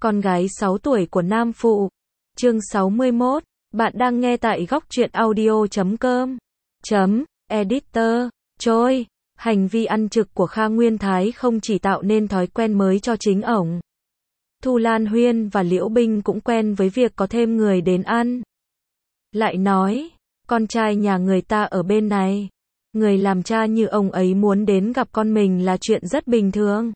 Con gái 6 tuổi của Nam Phụ. Chương 61. Bạn đang nghe tại góc truyện audio.com. Editor. Trôi. Hành vi ăn trực của Kha Nguyên Thái không chỉ tạo nên thói quen mới cho chính ổng. Thu Lan Huyên và Liễu Binh cũng quen với việc có thêm người đến ăn. Lại nói, con trai nhà người ta ở bên này. Người làm cha như ông ấy muốn đến gặp con mình là chuyện rất bình thường.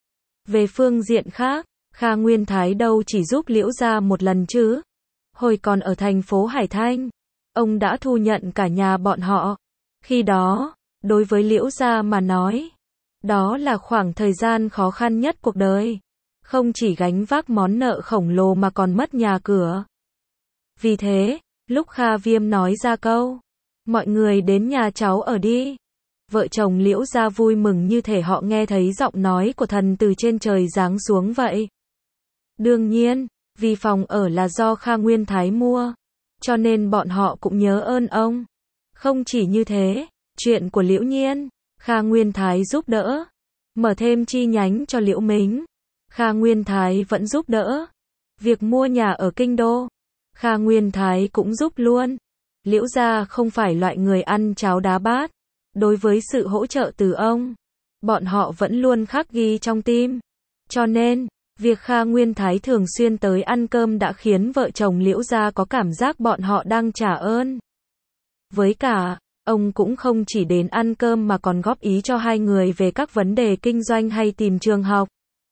Về phương diện khác, Kha Nguyên Thái đâu chỉ giúp Liễu gia một lần chứ. Hồi còn ở thành phố Hải Thanh, ông đã thu nhận cả nhà bọn họ. Khi đó, đối với Liễu gia mà nói, đó là khoảng thời gian khó khăn nhất cuộc đời. Không chỉ gánh vác món nợ khổng lồ mà còn mất nhà cửa. Vì thế, lúc Kha Viêm nói ra câu, mọi người đến nhà cháu ở đi. Vợ chồng Liễu gia vui mừng như thể họ nghe thấy giọng nói của thần từ trên trời giáng xuống vậy. Đương nhiên, vì phòng ở là do Kha Nguyên Thái mua, cho nên bọn họ cũng nhớ ơn ông. Không chỉ như thế, chuyện của Liễu Nhiên, Kha Nguyên Thái giúp đỡ, mở thêm chi nhánh cho Liễu Mính, Kha Nguyên Thái vẫn giúp đỡ. Việc mua nhà ở Kinh Đô, Kha Nguyên Thái cũng giúp luôn. Liễu gia không phải loại người ăn cháo đá bát. Đối với sự hỗ trợ từ ông, bọn họ vẫn luôn khắc ghi trong tim. Cho nên, việc Kha Nguyên Thái thường xuyên tới ăn cơm đã khiến vợ chồng Liễu gia có cảm giác bọn họ đang trả ơn. Với cả, ông cũng không chỉ đến ăn cơm mà còn góp ý cho hai người về các vấn đề kinh doanh hay tìm trường học.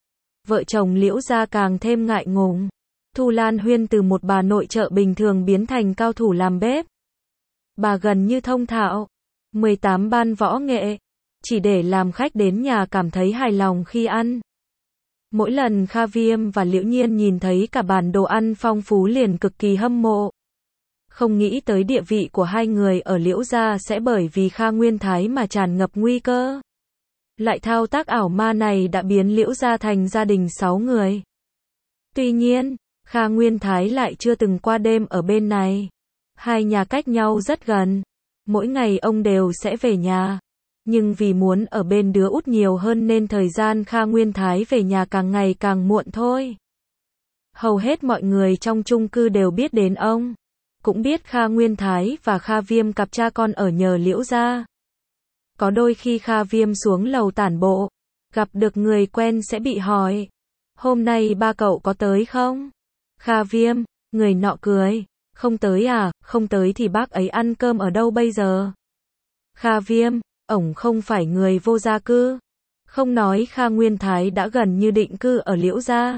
Vợ chồng Liễu gia càng thêm ngại ngùng. Thu Lan Huyên từ một bà nội trợ bình thường biến thành cao thủ làm bếp. Bà gần như thông thạo 18 ban võ nghệ, chỉ để làm khách đến nhà cảm thấy hài lòng khi ăn. Mỗi lần Kha Viêm và Liễu Nhiên nhìn thấy cả bàn đồ ăn phong phú liền cực kỳ hâm mộ. Không nghĩ tới địa vị của hai người ở Liễu gia sẽ bởi vì Kha Nguyên Thái mà tràn ngập nguy cơ. Loại thao tác ảo ma này đã biến Liễu gia thành gia đình 6 người. Tuy nhiên, Kha Nguyên Thái lại chưa từng qua đêm ở bên này. Hai nhà cách nhau rất gần. Mỗi ngày ông đều sẽ về nhà. Nhưng vì muốn ở bên đứa út nhiều hơn nên thời gian Kha Nguyên Thái về nhà càng ngày càng muộn thôi. Hầu hết mọi người trong chung cư đều biết đến ông. Cũng biết Kha Nguyên Thái và Kha Viêm cặp cha con ở nhờ Liễu gia. Có đôi khi Kha Viêm xuống lầu tản bộ, gặp được người quen sẽ bị hỏi, hôm nay ba cậu có tới không? Kha Viêm, người nọ cười, không tới à, không tới thì bác ấy ăn cơm ở đâu bây giờ? Kha Viêm, ổng không phải người vô gia cư. Không nói Kha Nguyên Thái đã gần như định cư ở Liễu gia.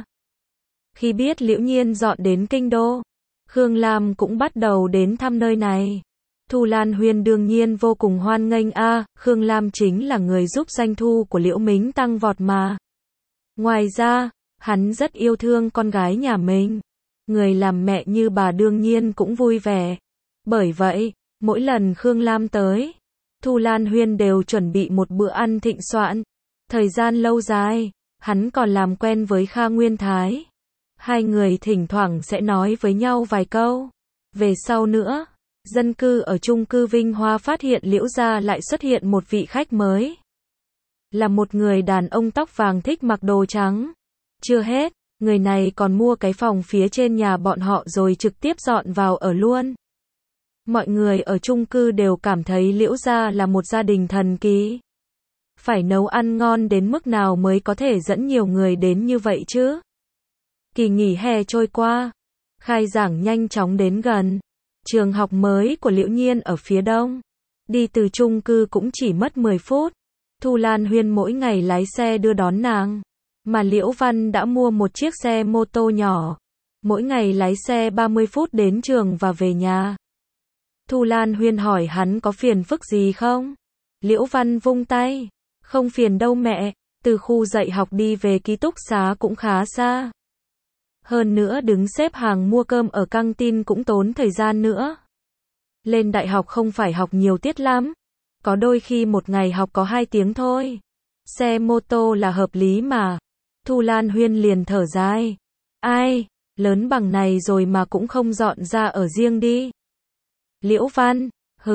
Khi biết Liễu Nhiên dọn đến Kinh Đô, Khương Lam cũng bắt đầu đến thăm nơi này. Thu Lan Huyên đương nhiên vô cùng hoan nghênh Khương Lam chính là người giúp doanh thu của Liễu Mính tăng vọt mà. Ngoài ra, hắn rất yêu thương con gái nhà mình. Người làm mẹ như bà đương nhiên cũng vui vẻ. Bởi vậy, mỗi lần Khương Lam tới, Thu Lan Huyên đều chuẩn bị một bữa ăn thịnh soạn. Thời gian lâu dài, hắn còn làm quen với Kha Nguyên Thái. Hai người thỉnh thoảng sẽ nói với nhau vài câu. Về sau nữa, dân cư ở chung cư Vinh Hoa phát hiện Liễu gia lại xuất hiện một vị khách mới. Là một người đàn ông tóc vàng thích mặc đồ trắng. Chưa hết, người này còn mua cái phòng phía trên nhà bọn họ rồi trực tiếp dọn vào ở luôn. Mọi người ở chung cư đều cảm thấy Liễu gia là một gia đình thần kỳ. Phải nấu ăn ngon đến mức nào mới có thể dẫn nhiều người đến như vậy chứ? Kỳ nghỉ hè trôi qua, khai giảng nhanh chóng đến gần. Trường học mới của Liễu Nhiên ở phía đông. Đi từ chung cư cũng chỉ mất 10 phút. Thu Lan Huyên mỗi ngày lái xe đưa đón nàng. Mà Liễu Văn đã mua một chiếc xe mô tô nhỏ. Mỗi ngày lái xe 30 phút đến trường và về nhà. Thu Lan Huyên hỏi hắn có phiền phức gì không? Liễu Văn vung tay. Không phiền đâu mẹ, từ khu dạy học đi về ký túc xá cũng khá xa. Hơn nữa đứng xếp hàng mua cơm ở căng tin cũng tốn thời gian nữa. Lên đại học không phải học nhiều tiết lắm. Có đôi khi một ngày học có 2 tiếng thôi. Xe mô tô là hợp lý mà. Thu Lan Huyên liền thở dài. Ai, lớn bằng này rồi mà cũng không dọn ra ở riêng đi. Liễu Văn,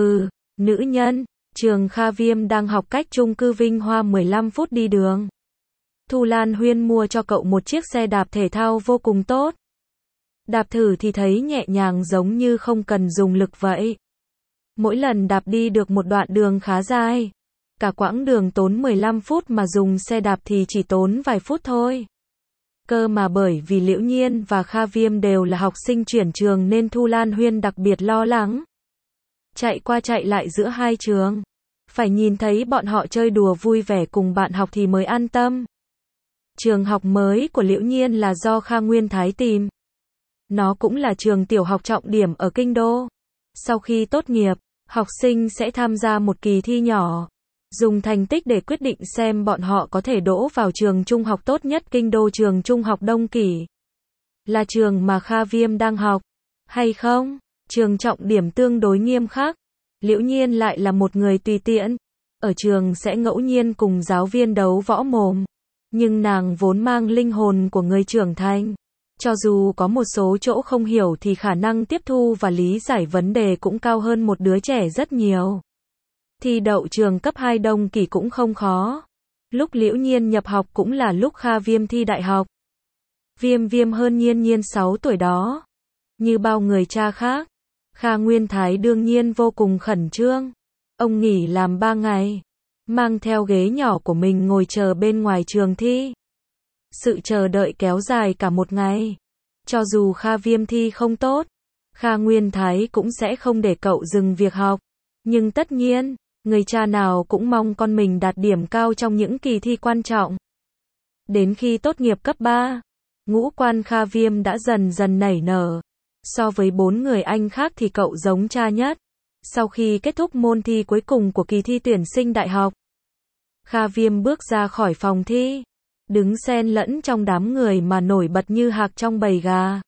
nữ nhân, trường Kha Viêm đang học cách chung cư Vinh Hoa 15 phút đi đường. Thu Lan Huyên mua cho cậu một chiếc xe đạp thể thao vô cùng tốt. Đạp thử thì thấy nhẹ nhàng giống như không cần dùng lực vậy. Mỗi lần đạp đi được một đoạn đường khá dài. Cả quãng đường tốn 15 phút mà dùng xe đạp thì chỉ tốn vài phút thôi. Cơ mà bởi vì Liễu Nhiên và Kha Viêm đều là học sinh chuyển trường nên Thu Lan Huyên đặc biệt lo lắng. Chạy qua chạy lại giữa hai trường. Phải nhìn thấy bọn họ chơi đùa vui vẻ cùng bạn học thì mới an tâm. Trường học mới của Liễu Nhiên là do Kha Nguyên Thái tìm. Nó cũng là trường tiểu học trọng điểm ở Kinh Đô. Sau khi tốt nghiệp, học sinh sẽ tham gia một kỳ thi nhỏ. Dùng thành tích để quyết định xem bọn họ có thể đỗ vào trường trung học tốt nhất Kinh Đô, trường trung học Đông Kỷ. Là trường mà Kha Viêm đang học, hay không? Trường trọng điểm tương đối nghiêm khắc. Liễu Nhiên lại là một người tùy tiện. Ở trường sẽ ngẫu nhiên cùng giáo viên đấu võ mồm. Nhưng nàng vốn mang linh hồn của người trưởng thành. Cho dù có một số chỗ không hiểu thì khả năng tiếp thu và lý giải vấn đề cũng cao hơn một đứa trẻ rất nhiều. Thi đậu trường cấp 2 Đông Kỷ cũng không khó. Lúc Liễu Nhiên nhập học cũng là lúc Kha Viêm thi đại học. Viêm hơn Nhiên 6 tuổi đó. Như bao người cha khác, Kha Nguyên Thái đương nhiên vô cùng khẩn trương. Ông nghỉ làm 3 ngày, mang theo ghế nhỏ của mình ngồi chờ bên ngoài trường thi. Sự chờ đợi kéo dài cả một ngày. Cho dù Kha Viêm thi không tốt, Kha Nguyên Thái cũng sẽ không để cậu dừng việc học. Nhưng tất nhiên, người cha nào cũng mong con mình đạt điểm cao trong những kỳ thi quan trọng. Đến khi tốt nghiệp cấp 3, ngũ quan Kha Viêm đã dần dần nảy nở. So với 4 người anh khác thì cậu giống cha nhất. Sau khi kết thúc môn thi cuối cùng của kỳ thi tuyển sinh đại học, Kha Viêm bước ra khỏi phòng thi, đứng xen lẫn trong đám người mà nổi bật như hạc trong bầy gà.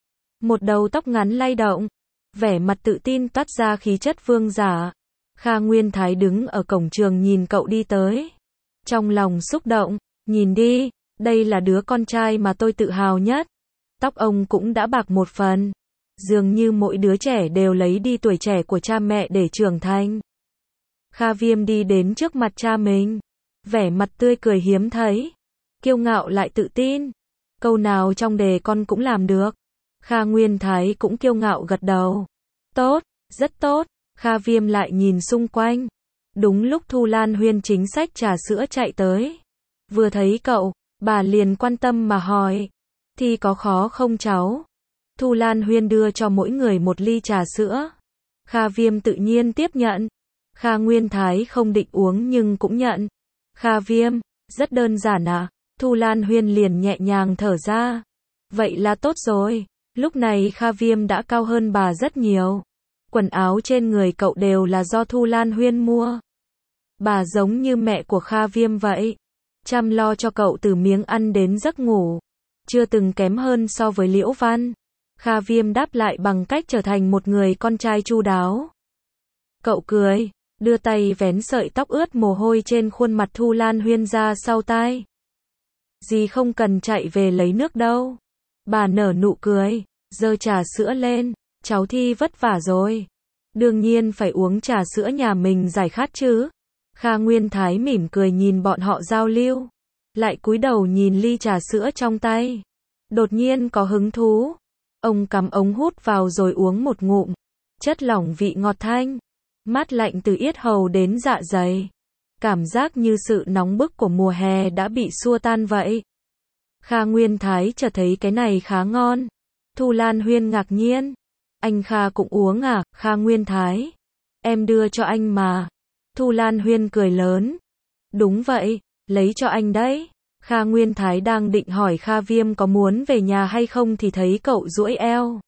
Một đầu tóc ngắn lay động, vẻ mặt tự tin toát ra khí chất vương giả. Kha Nguyên Thái đứng ở cổng trường nhìn cậu đi tới. Trong lòng xúc động, nhìn đi, đây là đứa con trai mà tôi tự hào nhất. Tóc ông cũng đã bạc một phần. Dường như mỗi đứa trẻ đều lấy đi tuổi trẻ của cha mẹ để trưởng thành. Kha Viêm đi đến trước mặt cha mình. Vẻ mặt tươi cười hiếm thấy. Kiêu ngạo lại tự tin. Câu nào trong đề con cũng làm được. Kha Nguyên Thái cũng kiêu ngạo gật đầu. Tốt, rất tốt. Kha Viêm lại nhìn xung quanh. Đúng lúc Thu Lan Huyên chính xách trà sữa chạy tới. Vừa thấy cậu, bà liền quan tâm mà hỏi. Thì có khó không cháu? Thu Lan Huyên đưa cho mỗi người một ly trà sữa. Kha Viêm tự nhiên tiếp nhận. Kha Nguyên Thái không định uống nhưng cũng nhận. Kha Viêm, rất đơn giản à? Thu Lan Huyên liền nhẹ nhàng thở ra. Vậy là tốt rồi. Lúc này Kha Viêm đã cao hơn bà rất nhiều. Quần áo trên người cậu đều là do Thu Lan Huyên mua. Bà giống như mẹ của Kha Viêm vậy. Chăm lo cho cậu từ miếng ăn đến giấc ngủ. Chưa từng kém hơn so với Liễu Văn. Kha Viêm đáp lại bằng cách trở thành một người con trai chu đáo. Cậu cười, đưa tay vén sợi tóc ướt mồ hôi trên khuôn mặt Thu Lan Huyên ra sau tai. Dì không cần chạy về lấy nước đâu. Bà nở nụ cười, giơ trà sữa lên. Cháu thi vất vả rồi. Đương nhiên phải uống trà sữa nhà mình giải khát chứ. Kha Nguyên Thái mỉm cười nhìn bọn họ giao lưu. Lại cúi đầu nhìn ly trà sữa trong tay. Đột nhiên có hứng thú. Ông cắm ống hút vào rồi uống một ngụm. Chất lỏng vị ngọt thanh. Mát lạnh từ yết hầu đến dạ dày. Cảm giác như sự nóng bức của mùa hè đã bị xua tan vậy. Kha Nguyên Thái chợt thấy cái này khá ngon. Thu Lan Huyên ngạc nhiên. Anh Kha cũng uống à? Kha Nguyên Thái. Em đưa cho anh mà. Thu Lan Huyên cười lớn. Đúng vậy, lấy cho anh đấy. Kha Nguyên Thái đang định hỏi Kha Viêm có muốn về nhà hay không thì thấy cậu duỗi eo.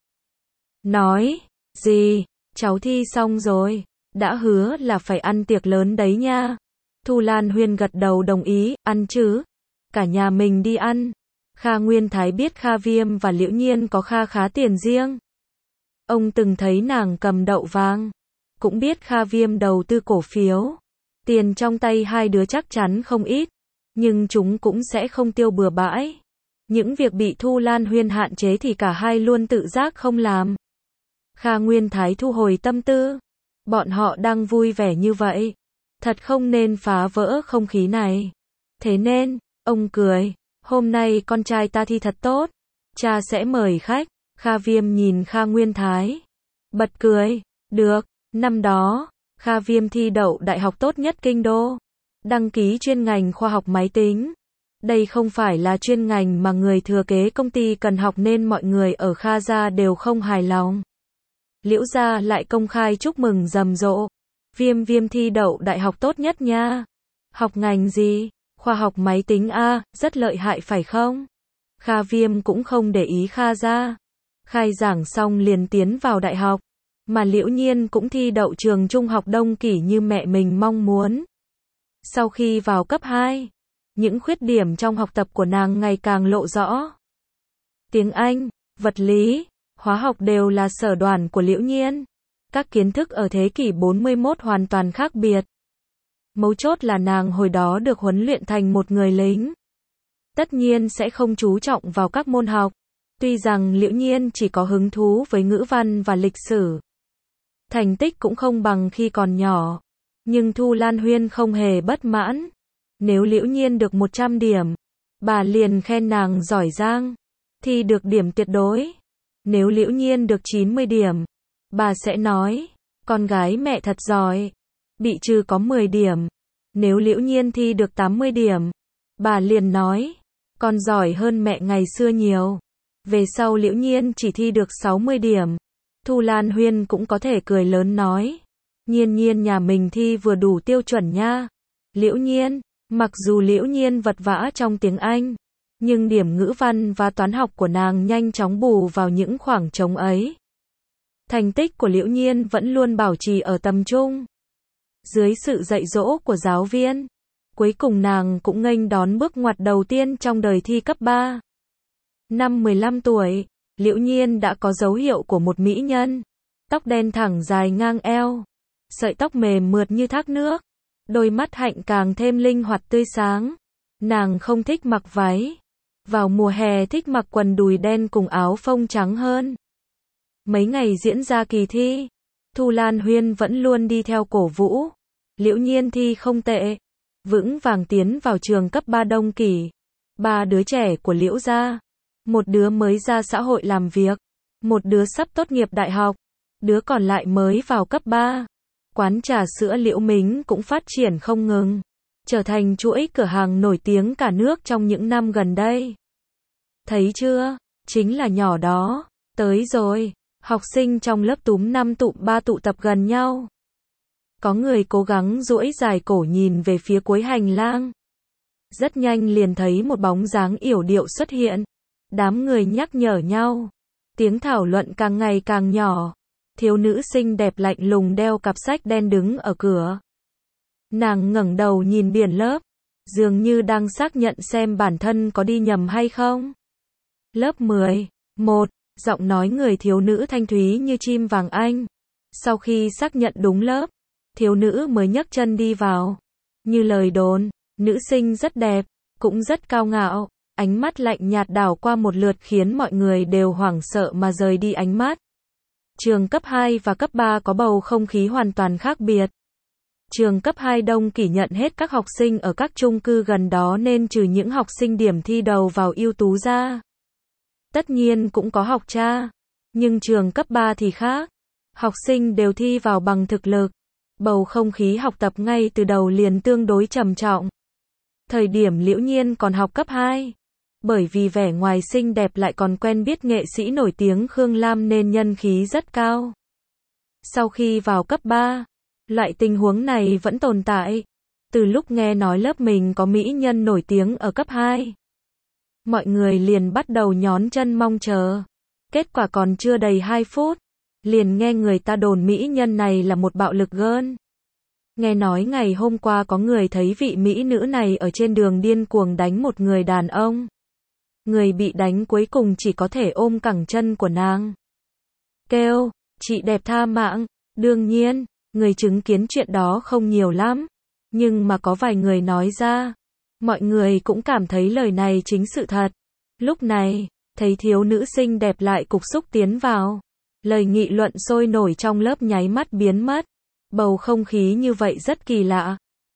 Nói, gì, cháu thi xong rồi, đã hứa là phải ăn tiệc lớn đấy nha. Thu Lan Huyên gật đầu đồng ý, ăn chứ. Cả nhà mình đi ăn. Kha Nguyên Thái biết Kha Viêm và Liễu Nhiên có kha khá tiền riêng. Ông từng thấy nàng cầm đậu vàng. Cũng biết Kha Viêm đầu tư cổ phiếu. Tiền trong tay hai đứa chắc chắn không ít. Nhưng chúng cũng sẽ không tiêu bừa bãi. Những việc bị Thu Lan Huyên hạn chế thì cả hai luôn tự giác không làm. Kha Nguyên Thái thu hồi tâm tư. Bọn họ đang vui vẻ như vậy. Thật không nên phá vỡ không khí này. Thế nên, Ông cười, hôm nay con trai ta thi thật tốt, cha sẽ mời khách. Kha Viêm nhìn Kha Nguyên Thái, bật cười, được, năm đó, Kha Viêm thi đậu đại học tốt nhất kinh đô, đăng ký chuyên ngành khoa học máy tính. Đây không phải là chuyên ngành mà người thừa kế công ty cần học nên mọi người ở Kha gia đều không hài lòng. Liễu gia lại công khai chúc mừng rầm rộ. Viêm Viêm thi đậu đại học tốt nhất nha. Học ngành gì? Khoa học máy tính a, rất lợi hại phải không? Kha Viêm cũng không để ý Kha gia. Khai giảng xong liền tiến vào đại học, mà Liễu Nhiên cũng thi đậu trường trung học Đông Kỷ như mẹ mình mong muốn. Sau khi vào cấp 2, những khuyết điểm trong học tập của nàng ngày càng lộ rõ. Tiếng Anh, vật lý, hóa học đều là sở đoản của Liễu Nhiên. Các kiến thức ở thế kỷ 41 hoàn toàn khác biệt. Mấu chốt là nàng hồi đó được huấn luyện thành một người lính. Tất nhiên sẽ không chú trọng vào các môn học. Tuy rằng Liễu Nhiên chỉ có hứng thú với ngữ văn và lịch sử. Thành tích cũng không bằng khi còn nhỏ. Nhưng Thu Lan Huyên không hề bất mãn. Nếu Liễu Nhiên được 100 điểm, bà liền khen nàng giỏi giang, thi được điểm tuyệt đối. Nếu Liễu Nhiên được 90 điểm, bà sẽ nói, con gái mẹ thật giỏi, bị trừ có 10 điểm. Nếu Liễu Nhiên thi được 80 điểm, bà liền nói, con giỏi hơn mẹ ngày xưa nhiều. Về sau Liễu Nhiên chỉ thi được 60 điểm. Thu Lan Huyên cũng có thể cười lớn nói, Nhiên Nhiên nhà mình thi vừa đủ tiêu chuẩn nha. Liễu Nhiên, mặc dù Liễu Nhiên vật vã trong tiếng Anh, nhưng điểm ngữ văn và toán học của nàng nhanh chóng bù vào những khoảng trống ấy. Thành tích của Liễu Nhiên vẫn luôn bảo trì ở tầm trung. Dưới sự dạy dỗ của giáo viên, cuối cùng nàng cũng nghênh đón bước ngoặt đầu tiên trong đời thi cấp 3. Năm 15 tuổi, Liễu Nhiên đã có dấu hiệu của một mỹ nhân. Tóc đen thẳng dài ngang eo, sợi tóc mềm mượt như thác nước, đôi mắt hạnh càng thêm linh hoạt tươi sáng. Nàng không thích mặc váy. Vào mùa hè thích mặc quần đùi đen cùng áo phông trắng hơn. Mấy ngày diễn ra kỳ thi, Thu Lan Huyên vẫn luôn đi theo cổ vũ. Liễu Nhiên thi không tệ, vững vàng tiến vào trường cấp 3 Đông Kỷ. 3 đứa trẻ của Liễu gia, một đứa mới ra xã hội làm việc, một đứa sắp tốt nghiệp đại học, đứa còn lại mới vào cấp 3. Quán trà sữa Liễu Mính cũng phát triển không ngừng, trở thành chuỗi cửa hàng nổi tiếng cả nước trong những năm gần đây. Thấy chưa, chính là nhỏ đó, tới rồi. Học sinh trong lớp túm 5 tụm 3 tụ tập gần nhau. Có người cố gắng duỗi dài cổ nhìn về phía cuối hành lang. Rất nhanh liền thấy một bóng dáng yểu điệu xuất hiện. Đám người nhắc nhở nhau. Tiếng thảo luận càng ngày càng nhỏ. Thiếu nữ xinh đẹp lạnh lùng đeo cặp sách đen đứng ở cửa. Nàng ngẩng đầu nhìn biển lớp, dường như đang xác nhận xem bản thân có đi nhầm hay không. Lớp 11, giọng nói người thiếu nữ thanh thúy như chim vàng anh. Sau khi xác nhận đúng lớp, thiếu nữ mới nhấc chân đi vào. Như lời đồn, nữ sinh rất đẹp, cũng rất cao ngạo. Ánh mắt lạnh nhạt đảo qua một lượt khiến mọi người đều hoảng sợ mà rời đi ánh mắt. Trường cấp 2 và cấp 3 có bầu không khí hoàn toàn khác biệt. Trường cấp 2 Đông Kỷ nhận hết các học sinh ở các chung cư gần đó nên trừ những học sinh điểm thi đầu vào ưu tú ra. Tất nhiên cũng có học cha, nhưng trường cấp 3 thì khác. Học sinh đều thi vào bằng thực lực. Bầu không khí học tập ngay từ đầu liền tương đối trầm trọng. Thời điểm Liễu Nhiên còn học cấp 2, bởi vì vẻ ngoài xinh đẹp lại còn quen biết nghệ sĩ nổi tiếng Khương Lam nên nhân khí rất cao. Sau khi vào cấp 3, loại tình huống này vẫn tồn tại. Từ lúc nghe nói lớp mình có mỹ nhân nổi tiếng ở cấp 2, mọi người liền bắt đầu nhón chân mong chờ. Kết quả còn chưa đầy 2 phút, liền nghe người ta đồn mỹ nhân này là một bạo lực girl. Nghe nói ngày hôm qua có người thấy vị mỹ nữ này ở trên đường điên cuồng đánh một người đàn ông. Người bị đánh cuối cùng chỉ có thể ôm cẳng chân của nàng. Kêu, chị đẹp tha mạng. Đương nhiên, người chứng kiến chuyện đó không nhiều lắm. Nhưng mà có vài người nói ra. Mọi người cũng cảm thấy lời này chính sự thật. Lúc này, thấy thiếu nữ xinh đẹp lại cục xúc tiến vào. Lời nghị luận sôi nổi trong lớp nháy mắt biến mất. Bầu không khí như vậy rất kỳ lạ.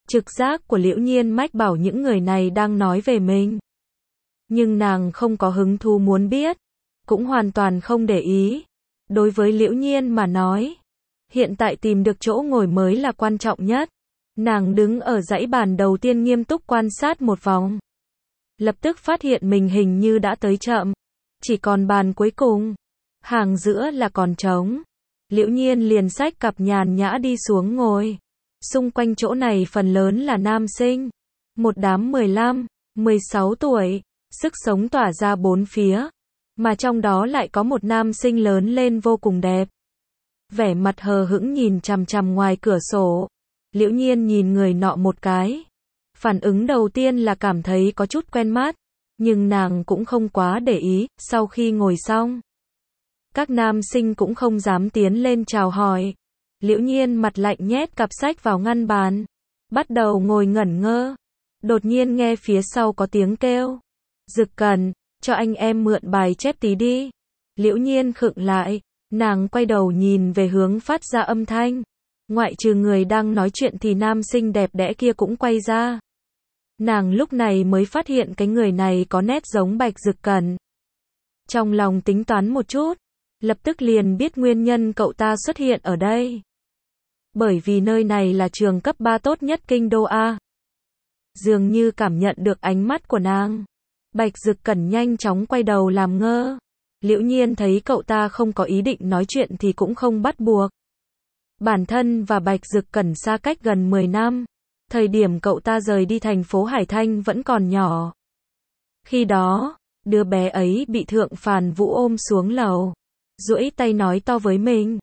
Trực giác của Liễu Nhiên mách bảo những người này đang nói về mình. Nhưng nàng không có hứng thú muốn biết, cũng hoàn toàn không để ý. Đối với Liễu Nhiên mà nói, hiện tại tìm được chỗ ngồi mới là quan trọng nhất. Nàng đứng ở dãy bàn đầu tiên nghiêm túc quan sát một vòng. Lập tức phát hiện mình hình như đã tới chậm. Chỉ còn bàn cuối cùng. Hàng giữa là còn trống. Liễu Nhiên liền xách cặp nhàn nhã đi xuống ngồi. Xung quanh chỗ này phần lớn là nam sinh. Một đám 15, 16 tuổi. Sức sống tỏa ra bốn phía. Mà trong đó lại có một nam sinh lớn lên vô cùng đẹp. Vẻ mặt hờ hững nhìn chằm chằm ngoài cửa sổ. Liễu Nhiên nhìn người nọ một cái. Phản ứng đầu tiên là cảm thấy có chút quen mắt. Nhưng nàng cũng không quá để ý. Sau khi ngồi xong, các nam sinh cũng không dám tiến lên chào hỏi. Liễu Nhiên mặt lạnh nhét cặp sách vào ngăn bàn. Bắt đầu ngồi ngẩn ngơ. Đột nhiên nghe phía sau có tiếng kêu. Dực Cẩn, cho anh em mượn bài chép tí đi. Liễu Nhiên khựng lại. Nàng quay đầu nhìn về hướng phát ra âm thanh. Ngoại trừ người đang nói chuyện thì nam sinh đẹp đẽ kia cũng quay ra. Nàng lúc này mới phát hiện cái người này có nét giống Bạch Dực Cẩn. Trong lòng tính toán một chút, lập tức liền biết nguyên nhân cậu ta xuất hiện ở đây. Bởi vì nơi này là trường cấp 3 tốt nhất kinh đô A. Dường như cảm nhận được ánh mắt của nàng. Bạch Dực Cẩn nhanh chóng quay đầu làm ngơ. Liễu Nhiên thấy cậu ta không có ý định nói chuyện thì cũng không bắt buộc. Bản thân và Bạch Dực Cẩn xa cách gần 10 năm. Thời điểm cậu ta rời đi thành phố Hải Thanh vẫn còn nhỏ. Khi đó, đứa bé ấy bị Thượng Phàn Vũ ôm xuống lầu. Duỗi tay nói to với mình.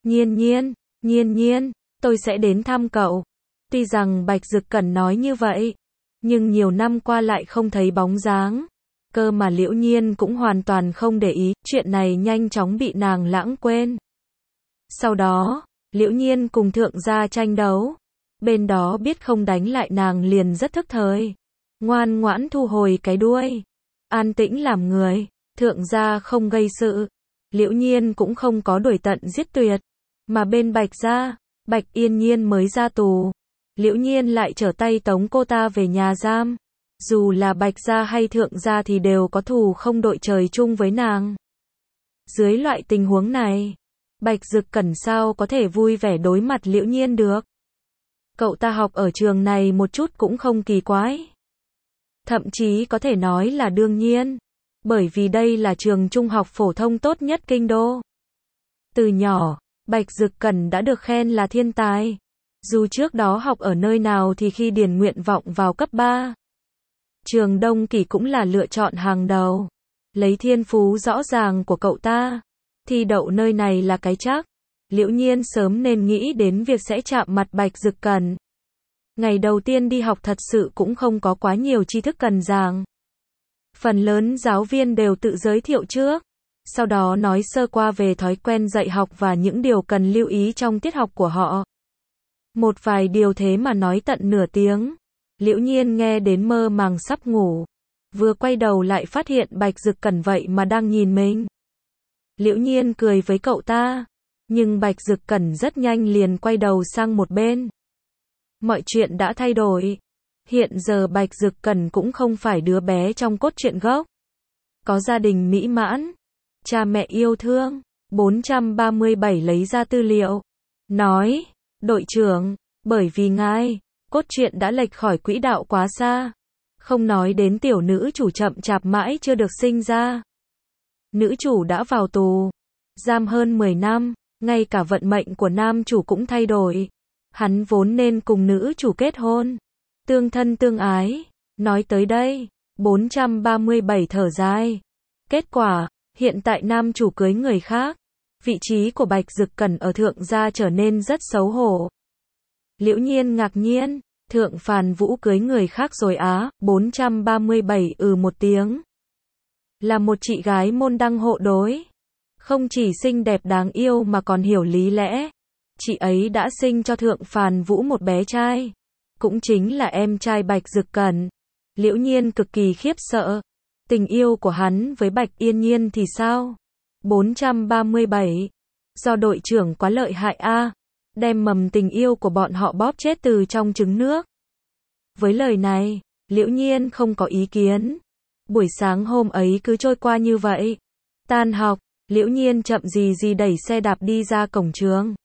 Nhiên, tôi sẽ đến thăm cậu. Tuy rằng Bạch Dực Cẩn nói như vậy, nhưng nhiều năm qua lại không thấy bóng dáng. Cơ mà Liễu Nhiên cũng hoàn toàn không để ý, chuyện này nhanh chóng bị nàng lãng quên. Sau đó, Liễu Nhiên cùng Thượng gia tranh đấu. Bên đó biết không đánh lại nàng liền rất thức thời. Ngoan ngoãn thu hồi cái đuôi. An tĩnh làm người. Thượng gia không gây sự. Liễu Nhiên cũng không có đuổi tận giết tuyệt. Mà bên Bạch gia, Bạch Yên Nhiên mới ra tù. Liễu Nhiên lại trở tay tống cô ta về nhà giam. Dù là Bạch gia hay Thượng gia thì đều có thù không đội trời chung với nàng. Dưới loại tình huống này, Bạch Dực Cẩn sao có thể vui vẻ đối mặt Liễu Nhiên được. Cậu ta học ở trường này một chút cũng không kỳ quái. Thậm chí có thể nói là đương nhiên. Bởi vì đây là trường trung học phổ thông tốt nhất kinh đô. Từ nhỏ, Bạch Dực Cẩn đã được khen là thiên tài. Dù trước đó học ở nơi nào thì khi điền nguyện vọng vào cấp 3, trường Đông Kỳ cũng là lựa chọn hàng đầu. Lấy thiên phú rõ ràng của cậu ta, thi đậu nơi này là cái chắc. Liễu Nhiên sớm nên nghĩ đến việc sẽ chạm mặt Bạch Dực Cẩn. Ngày đầu tiên đi học thật sự cũng không có quá nhiều tri thức cần giảng. Phần lớn giáo viên đều tự giới thiệu trước, sau đó nói sơ qua về thói quen dạy học và những điều cần lưu ý trong tiết học của họ. Một vài điều thế mà nói tận nửa tiếng. Liễu Nhiên nghe đến mơ màng sắp ngủ. Vừa quay đầu lại phát hiện Bạch Dực Cẩn vậy mà đang nhìn mình. Liễu Nhiên cười với cậu ta. Nhưng Bạch Dực Cẩn rất nhanh liền quay đầu sang một bên. Mọi chuyện đã thay đổi. Hiện giờ Bạch Dực Cẩn cũng không phải đứa bé trong cốt truyện gốc. Có gia đình mỹ mãn, cha mẹ yêu thương. 437 lấy ra tư liệu. Nói, đội trưởng, bởi vì ngài, cốt truyện đã lệch khỏi quỹ đạo quá xa. Không nói đến tiểu nữ chủ chậm chạp mãi chưa được sinh ra. Nữ chủ đã vào tù, giam hơn 10 năm, ngay cả vận mệnh của nam chủ cũng thay đổi. Hắn vốn nên cùng nữ chủ kết hôn, tương thân tương ái. Nói tới đây, 437 thở dài. Kết quả, hiện tại nam chủ cưới người khác. Vị trí của Bạch Dực Cẩn ở Thượng gia trở nên rất xấu hổ. Liễu Nhiên ngạc nhiên, Thượng Phàn Vũ cưới người khác rồi á. 437 một tiếng. Là một chị gái môn đăng hộ đối. Không chỉ xinh đẹp đáng yêu mà còn hiểu lý lẽ. Chị ấy đã sinh cho Thượng Phàn Vũ một bé trai. Cũng chính là em trai Bạch Dực Cẩn. Liễu Nhiên cực kỳ khiếp sợ. Tình yêu của hắn với Bạch Yên Nhiên thì sao? 437. Do đội trưởng quá lợi hại a, đem mầm tình yêu của bọn họ bóp chết từ trong trứng nước. Với lời này, Liễu Nhiên không có ý kiến. Buổi sáng hôm ấy cứ trôi qua như vậy. Tan học, Liễu Nhiên chậm gì gì đẩy xe đạp đi ra cổng trường.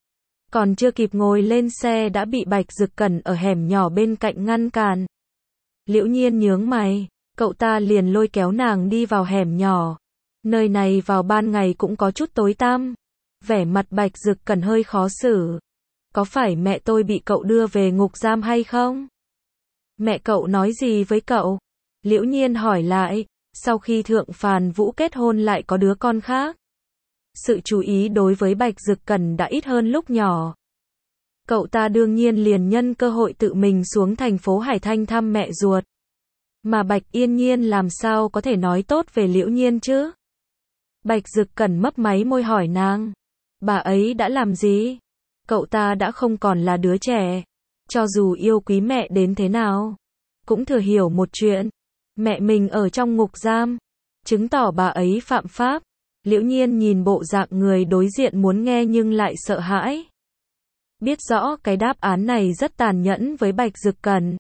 Còn chưa kịp ngồi lên xe đã bị Bạch Dực Cẩn ở hẻm nhỏ bên cạnh ngăn cản. Liễu Nhiên nhướng mày, cậu ta liền lôi kéo nàng đi vào hẻm nhỏ. Nơi này vào ban ngày cũng có chút tối tăm. Vẻ mặt Bạch Dực Cẩn hơi khó xử. Có phải mẹ tôi bị cậu đưa về ngục giam hay không? Mẹ cậu nói gì với cậu? Liễu Nhiên hỏi lại, sau khi Thượng Phàn Vũ kết hôn lại có đứa con khác. Sự chú ý đối với Bạch Dực Cẩn đã ít hơn lúc nhỏ. Cậu ta đương nhiên liền nhân cơ hội tự mình xuống thành phố Hải Thanh thăm mẹ ruột. Mà Bạch Yên Nhiên làm sao có thể nói tốt về Liễu Nhiên chứ? Bạch Dực Cẩn mấp máy môi hỏi nàng. Bà ấy đã làm gì? Cậu ta đã không còn là đứa trẻ. Cho dù yêu quý mẹ đến thế nào, cũng thừa hiểu một chuyện. Mẹ mình ở trong ngục giam, chứng tỏ bà ấy phạm pháp. Liễu Nhiên nhìn bộ dạng người đối diện muốn nghe nhưng lại sợ hãi. Biết rõ cái đáp án này rất tàn nhẫn với Bạch Dực Cẩn.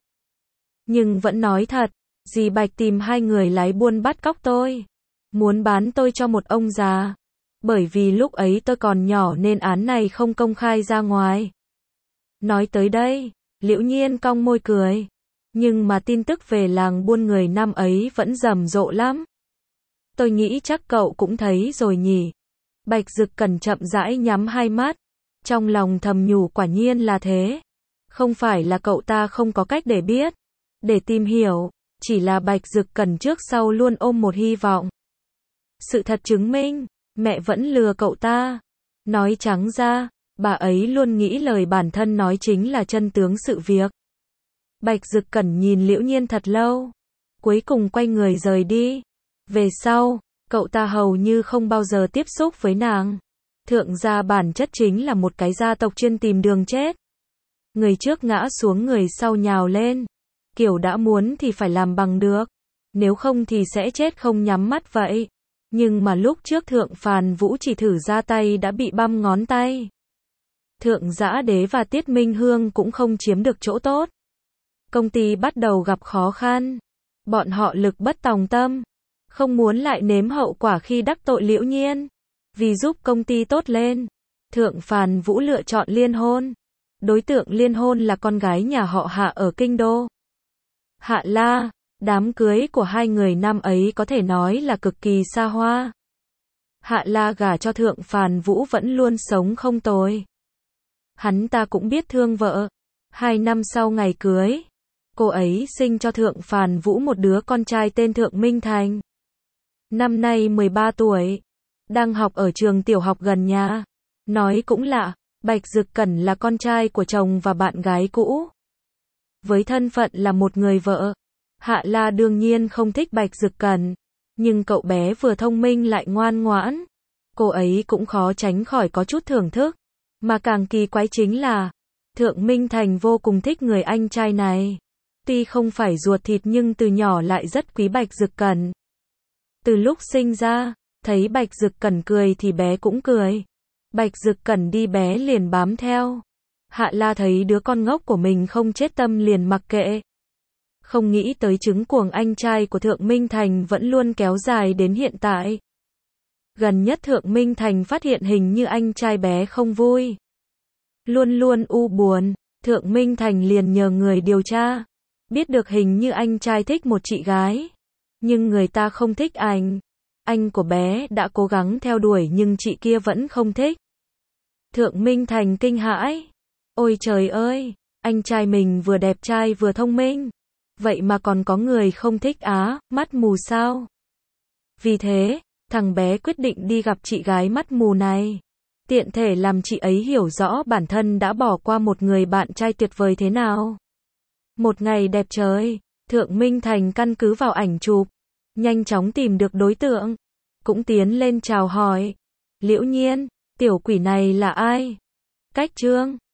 Nhưng vẫn nói thật, dì Bạch tìm hai người lái buôn bắt cóc tôi. Muốn bán tôi cho một ông già. Bởi vì lúc ấy tôi còn nhỏ nên án này không công khai ra ngoài. Nói tới đây, Liễu Nhiên cong môi cười. Nhưng mà tin tức về làng buôn người năm ấy vẫn rầm rộ lắm. Tôi nghĩ chắc cậu cũng thấy rồi nhỉ. Bạch Dực Cẩn chậm rãi nhắm hai mắt. Trong lòng thầm nhủ quả nhiên là thế. Không phải là cậu ta không có cách để biết, để tìm hiểu. Chỉ là Bạch Dực Cẩn trước sau luôn ôm một hy vọng. Sự thật chứng minh, mẹ vẫn lừa cậu ta. Nói trắng ra, bà ấy luôn nghĩ lời bản thân nói chính là chân tướng sự việc. Bạch Dực Cẩn nhìn Liễu Nhiên thật lâu. Cuối cùng quay người rời đi. Về sau, cậu ta hầu như không bao giờ tiếp xúc với nàng. Thượng gia bản chất chính là một cái gia tộc chuyên tìm đường chết. Người trước ngã xuống người sau nhào lên. Kiểu đã muốn thì phải làm bằng được. Nếu không thì sẽ chết không nhắm mắt vậy. Nhưng mà lúc trước Thượng Phàn Vũ chỉ thử ra tay đã bị băm ngón tay. Thượng Dã Đế và Tiết Minh Hương cũng không chiếm được chỗ tốt. Công ty bắt đầu gặp khó khăn. Bọn họ lực bất tòng tâm. Không muốn lại nếm hậu quả khi đắc tội Liễu Nhiên. Vì giúp công ty tốt lên, Thượng Phàn Vũ lựa chọn liên hôn. Đối tượng liên hôn là con gái nhà họ Hạ ở Kinh Đô. Hạ La, đám cưới của hai người năm ấy có thể nói là cực kỳ xa hoa. Hạ La gả cho Thượng Phàn Vũ vẫn luôn sống không tồi. Hắn ta cũng biết thương vợ. 2 năm sau ngày cưới, cô ấy sinh cho Thượng Phàn Vũ một đứa con trai tên Thượng Minh Thành. Năm nay 13 tuổi. Đang học ở trường tiểu học gần nhà. Nói cũng lạ, Bạch Dực Cẩn là con trai của chồng và bạn gái cũ. Với thân phận là một người vợ, Hạ La đương nhiên không thích Bạch Dực Cẩn. Nhưng cậu bé vừa thông minh lại ngoan ngoãn. Cô ấy cũng khó tránh khỏi có chút thưởng thức. Mà càng kỳ quái chính là, Thượng Minh Thành vô cùng thích người anh trai này. Tuy không phải ruột thịt nhưng từ nhỏ lại rất quý Bạch Dực Cẩn. Từ lúc sinh ra, thấy Bạch Dực Cẩn cười thì bé cũng cười. Bạch Dực Cẩn đi bé liền bám theo. Hạ La thấy đứa con ngốc của mình không chết tâm liền mặc kệ. Không nghĩ tới chứng cuồng anh trai của Thượng Minh Thành vẫn luôn kéo dài đến hiện tại. Gần nhất Thượng Minh Thành phát hiện hình như anh trai bé không vui. Luôn luôn u buồn, Thượng Minh Thành liền nhờ người điều tra. Biết được hình như anh trai thích một chị gái. Nhưng người ta không thích anh. Anh của bé đã cố gắng theo đuổi nhưng chị kia vẫn không thích. Thượng Minh Thành kinh hãi. Ôi trời ơi, anh trai mình vừa đẹp trai vừa thông minh. Vậy mà còn có người không thích á, mắt mù sao? Vì thế, thằng bé quyết định đi gặp chị gái mắt mù này. Tiện thể làm chị ấy hiểu rõ bản thân đã bỏ qua một người bạn trai tuyệt vời thế nào. Một ngày đẹp trời, Thượng Minh Thành căn cứ vào ảnh chụp, nhanh chóng tìm được đối tượng. Cũng tiến lên chào hỏi. Liễu Nhiên, tiểu quỷ này là ai? Cách chương